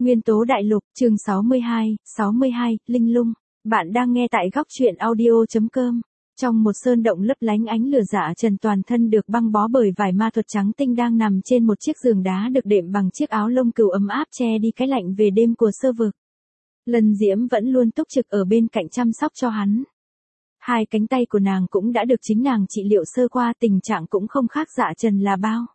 Nguyên tố đại lục, chương 62, Linh lung. Bạn đang nghe tại góc truyện audio.com. Trong một sơn động lấp lánh ánh lửa, Dạ Trần toàn thân được băng bó bởi vải ma thuật trắng tinh đang nằm trên một chiếc giường đá được đệm bằng chiếc áo lông cừu ấm áp che đi cái lạnh về đêm của sơ vực. Lân Diễm vẫn luôn túc trực ở bên cạnh chăm sóc cho hắn. Hai cánh tay của nàng cũng đã được chính nàng trị liệu sơ qua, tình trạng cũng không khác Dạ Trần là bao.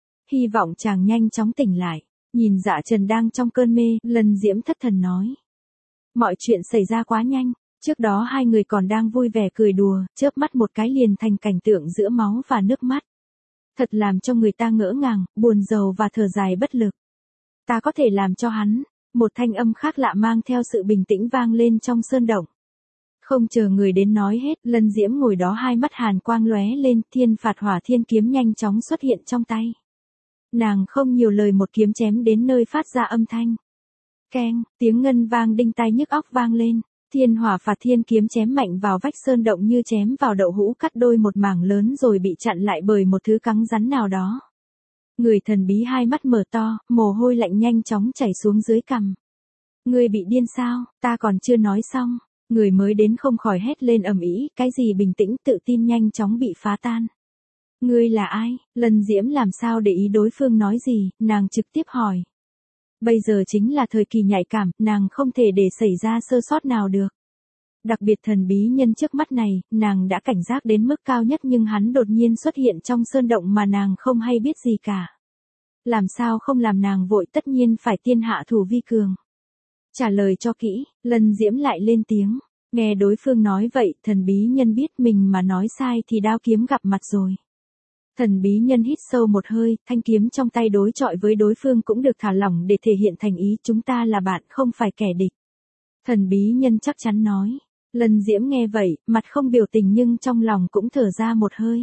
Hy vọng chàng nhanh chóng tỉnh lại. Nhìn Dạ Trần đang trong cơn mê, Lân Diễm thất thần nói. Mọi chuyện xảy ra quá nhanh, trước đó hai người còn đang vui vẻ cười đùa, chớp mắt một cái liền thành cảnh tượng giữa máu và nước mắt. Thật làm cho người ta ngỡ ngàng, buồn rầu và thở dài bất lực. Ta có thể làm cho hắn, một thanh âm khác lạ mang theo sự bình tĩnh vang lên trong sơn động. Không chờ người đến nói hết, Lân Diễm ngồi đó hai mắt hàn quang lóe lên, thiên phạt hỏa thiên kiếm nhanh chóng xuất hiện trong tay. Nàng không nhiều lời một kiếm chém đến nơi phát ra âm thanh. Keng, tiếng ngân vang đinh tai nhức óc vang lên, thiên hỏa phạt thiên kiếm chém mạnh vào vách sơn động như chém vào đậu hũ, cắt đôi một mảng lớn rồi bị chặn lại bởi một thứ cứng rắn nào đó. Người thần bí hai mắt mở to, mồ hôi lạnh nhanh chóng chảy xuống dưới cằm. Ngươi bị điên sao, ta còn chưa nói xong. Người mới đến không khỏi hét lên ầm ĩ, cái gì bình tĩnh tự tin nhanh chóng bị phá tan. Ngươi là ai? Lân Diễm làm sao để ý đối phương nói gì, nàng trực tiếp hỏi. Bây giờ chính là thời kỳ nhạy cảm, nàng không thể để xảy ra sơ sót nào được. Đặc biệt thần bí nhân trước mắt này, nàng đã cảnh giác đến mức cao nhất nhưng hắn đột nhiên xuất hiện trong sơn động mà nàng không hay biết gì cả. Làm sao không làm nàng vội, tất nhiên phải tiên hạ thủ vi cường. Trả lời cho kỹ, Lân Diễm lại lên tiếng. Nghe đối phương nói vậy, thần bí nhân biết mình mà nói sai thì đao kiếm gặp mặt rồi. Thần bí nhân hít sâu một hơi, thanh kiếm trong tay đối chọi với đối phương cũng được thả lỏng để thể hiện thành ý, chúng ta là bạn không phải kẻ địch. Thần bí nhân chắc chắn nói. Lân Diễm nghe vậy, mặt không biểu tình nhưng trong lòng cũng thở ra một hơi.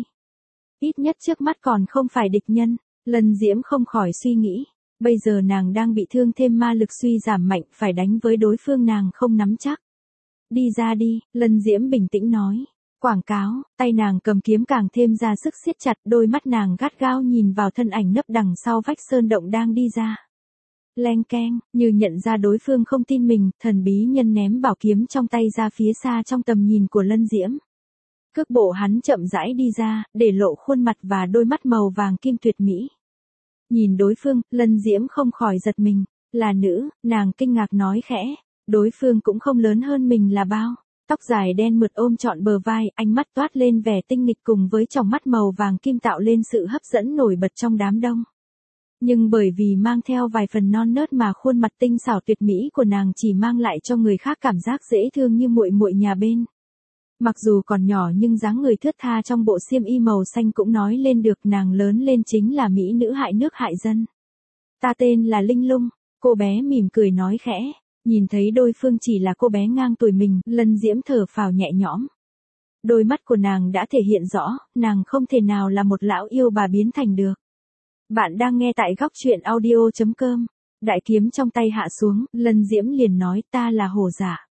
Ít nhất trước mắt còn không phải địch nhân, Lân Diễm không khỏi suy nghĩ. Bây giờ nàng đang bị thương thêm ma lực suy giảm mạnh, phải đánh với đối phương nàng không nắm chắc. Đi ra đi, Lân Diễm bình tĩnh nói. Quảng cáo, tay nàng cầm kiếm càng thêm ra sức siết chặt, đôi mắt nàng gắt gao nhìn vào thân ảnh nấp đằng sau vách sơn động đang đi ra. Leng keng, như nhận ra đối phương không tin mình, thần bí nhân ném bảo kiếm trong tay ra phía xa trong tầm nhìn của Lân Diễm. Cước bộ hắn chậm rãi đi ra, để lộ khuôn mặt và đôi mắt màu vàng kim tuyệt mỹ. Nhìn đối phương, Lân Diễm không khỏi giật mình. Là nữ, nàng kinh ngạc nói khẽ. Đối phương cũng không lớn hơn mình là bao. Tóc dài đen mượt ôm trọn bờ vai, ánh mắt toát lên vẻ tinh nghịch cùng với tròng mắt màu vàng kim tạo lên sự hấp dẫn nổi bật trong đám đông. Nhưng bởi vì mang theo vài phần non nớt mà khuôn mặt tinh xảo tuyệt mỹ của nàng chỉ mang lại cho người khác cảm giác dễ thương như muội muội nhà bên. Mặc dù còn nhỏ nhưng dáng người thướt tha trong bộ xiêm y màu xanh cũng nói lên được nàng lớn lên chính là mỹ nữ hại nước hại dân. Ta tên là Linh Lung, cô bé mỉm cười nói khẽ. Nhìn thấy đối phương chỉ là cô bé ngang tuổi mình, Lân Diễm thở phào nhẹ nhõm. Đôi mắt của nàng đã thể hiện rõ, nàng không thể nào là một lão yêu bà biến thành được. Bạn đang nghe tại góc truyện audio.com. Đại kiếm trong tay hạ xuống, Lân Diễm liền nói ta là Hổ Dạ.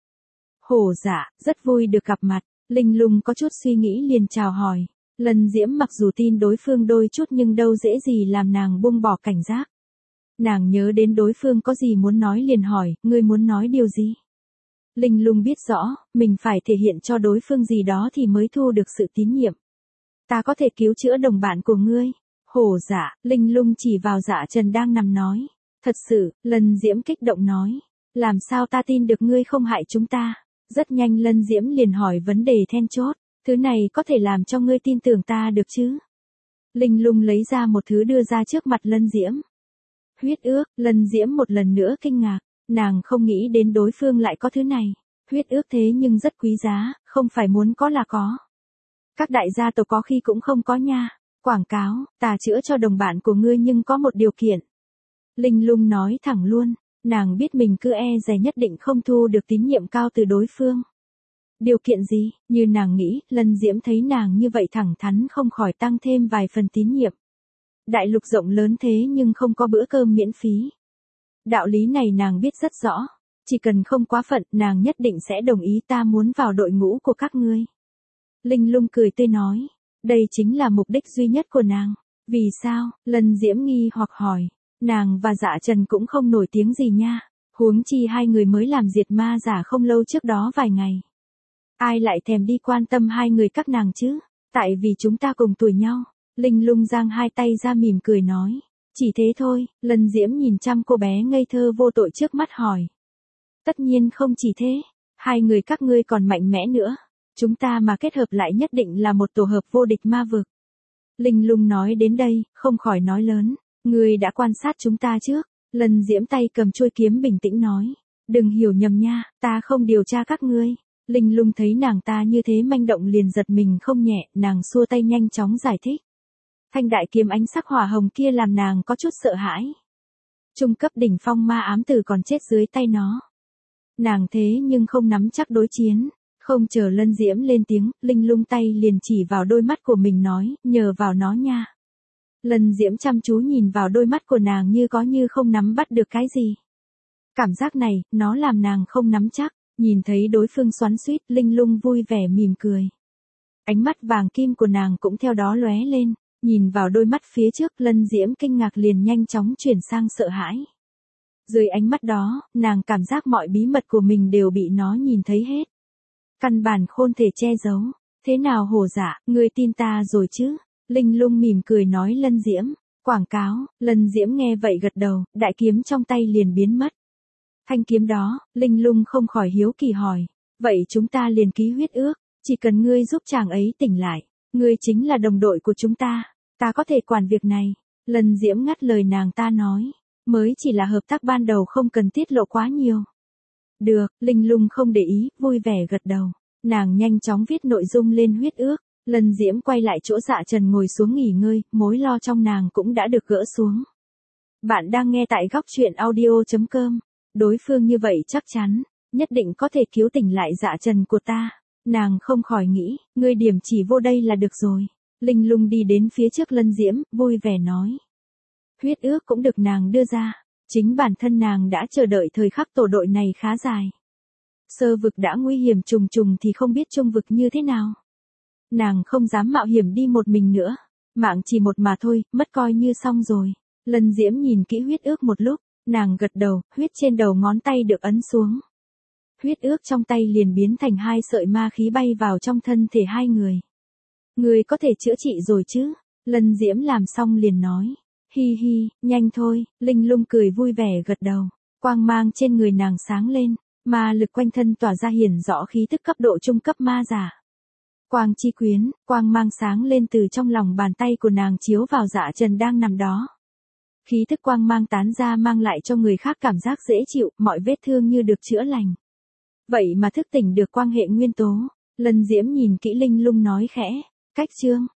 Hổ Dạ, rất vui được gặp mặt. Linh Lung có chút suy nghĩ liền chào hỏi. Lân Diễm mặc dù tin đối phương đôi chút nhưng đâu dễ gì làm nàng buông bỏ cảnh giác. Nàng nhớ đến đối phương có gì muốn nói liền hỏi, ngươi muốn nói điều gì? Linh Lung biết rõ, mình phải thể hiện cho đối phương gì đó thì mới thu được sự tín nhiệm. Ta có thể cứu chữa đồng bạn của ngươi. Hổ Dạ, Linh Lung chỉ vào Dạ Trần đang nằm nói. Thật sự, Lân Diễm kích động nói. Làm sao ta tin được ngươi không hại chúng ta? Rất nhanh Lân Diễm liền hỏi vấn đề then chốt. Thứ này có thể làm cho ngươi tin tưởng ta được chứ? Linh Lung lấy ra một thứ đưa ra trước mặt Lân Diễm. Huyết ước, Lân Diễm một lần nữa kinh ngạc, nàng không nghĩ đến đối phương lại có thứ này. Huyết ước thế nhưng rất quý giá, không phải muốn có là có. Các đại gia tộc có khi cũng không có nha. Quảng cáo, ta chữa cho đồng bạn của ngươi nhưng có một điều kiện. Linh Lung nói thẳng luôn, nàng biết mình cứ e dè nhất định không thu được tín nhiệm cao từ đối phương. Điều kiện gì? Như nàng nghĩ, Lân Diễm thấy nàng như vậy thẳng thắn không khỏi tăng thêm vài phần tín nhiệm. Đại lục rộng lớn thế nhưng không có bữa cơm miễn phí. Đạo lý này nàng biết rất rõ. Chỉ cần không quá phận, nàng nhất định sẽ đồng ý, ta muốn vào đội ngũ của các ngươi. Linh Lung cười tươi nói. Đây chính là mục đích duy nhất của nàng. Vì sao? Lân Diễm nghi hoặc hỏi. Nàng và Dạ Trần cũng không nổi tiếng gì nha. Huống chi hai người mới làm diệt ma giả không lâu trước đó vài ngày. Ai lại thèm đi quan tâm hai người các nàng chứ? Tại vì chúng ta cùng tuổi nhau. Linh Lung giang hai tay ra mỉm cười nói. Chỉ thế thôi, Lân Diễm nhìn chăm cô bé ngây thơ vô tội trước mắt hỏi. Tất nhiên không chỉ thế, hai người các ngươi còn mạnh mẽ nữa. Chúng ta mà kết hợp lại nhất định là một tổ hợp vô địch ma vực. Linh Lung nói đến đây, không khỏi nói lớn. Ngươi đã quan sát chúng ta trước. Lân Diễm tay cầm chuôi kiếm bình tĩnh nói. Đừng hiểu nhầm nha, ta không điều tra các ngươi. Linh Lung thấy nàng ta như thế manh động liền giật mình không nhẹ, nàng xua tay nhanh chóng giải thích. Thanh đại kiếm ánh sắc hỏa hồng kia làm nàng có chút sợ hãi. Trung cấp đỉnh phong ma ám tử còn chết dưới tay nó. Nàng thế nhưng không nắm chắc đối chiến. Không chờ Lân Diễm lên tiếng, Linh Lung tay liền chỉ vào đôi mắt của mình nói, nhờ vào nó nha. Lân Diễm chăm chú nhìn vào đôi mắt của nàng như có như không nắm bắt được cái gì. Cảm giác này, nó làm nàng không nắm chắc, nhìn thấy đối phương xoắn xuýt, Linh Lung vui vẻ mỉm cười. Ánh mắt vàng kim của nàng cũng theo đó lóe lên, nhìn vào đôi mắt phía trước, Lân Diễm kinh ngạc liền nhanh chóng chuyển sang sợ hãi. Dưới ánh mắt đó, nàng cảm giác mọi bí mật của mình đều bị nó nhìn thấy hết. Căn bản khôn thể che giấu. Thế nào hổ dạ, ngươi tin ta rồi chứ? Linh Lung mỉm cười nói Lân Diễm. Quảng cáo, Lân Diễm nghe vậy gật đầu, đại kiếm trong tay liền biến mất. Thanh kiếm đó, Linh Lung không khỏi hiếu kỳ hỏi. Vậy chúng ta liền ký huyết ước, chỉ cần ngươi giúp chàng ấy tỉnh lại. Ngươi chính là đồng đội của chúng ta có thể quản việc này. Lân Diễm ngắt lời nàng ta nói. Mới chỉ là hợp tác ban đầu không cần tiết lộ quá nhiều. Được, Linh Lung không để ý, vui vẻ gật đầu. Nàng nhanh chóng viết nội dung lên huyết ước. Lân Diễm quay lại chỗ Dạ Trần ngồi xuống nghỉ ngơi, mối lo trong nàng cũng đã được gỡ xuống. Bạn đang nghe tại góc truyện audio.com. Đối phương như vậy chắc chắn, nhất định có thể cứu tỉnh lại Dạ Trần của ta. Nàng không khỏi nghĩ, ngươi điểm chỉ vô đây là được rồi. Linh Lung đi đến phía trước Lân Diễm, vui vẻ nói. Huyết ước cũng được nàng đưa ra. Chính bản thân nàng đã chờ đợi thời khắc tổ đội này khá dài. Sơ vực đã nguy hiểm trùng trùng thì không biết trung vực như thế nào. Nàng không dám mạo hiểm đi một mình nữa. Mạng chỉ một mà thôi, mất coi như xong rồi. Lân Diễm nhìn kỹ huyết ước một lúc, nàng gật đầu, huyết trên đầu ngón tay được ấn xuống. Huyết ước trong tay liền biến thành hai sợi ma khí bay vào trong thân thể hai người. Người có thể chữa trị rồi chứ? Lân Diễm làm xong liền nói. Hi hi, nhanh thôi, Linh Lung cười vui vẻ gật đầu. Quang mang trên người nàng sáng lên, ma lực quanh thân tỏa ra hiển rõ khí tức cấp độ trung cấp ma giả. Quang chi quyến, quang mang sáng lên từ trong lòng bàn tay của nàng chiếu vào Dạ Trần đang nằm đó. Khí tức quang mang tán ra mang lại cho người khác cảm giác dễ chịu, mọi vết thương như được chữa lành. Vậy mà thức tỉnh được quang hệ nguyên tố. Lân Diễm nhìn kỹ Linh Lung nói khẽ. Cách chương.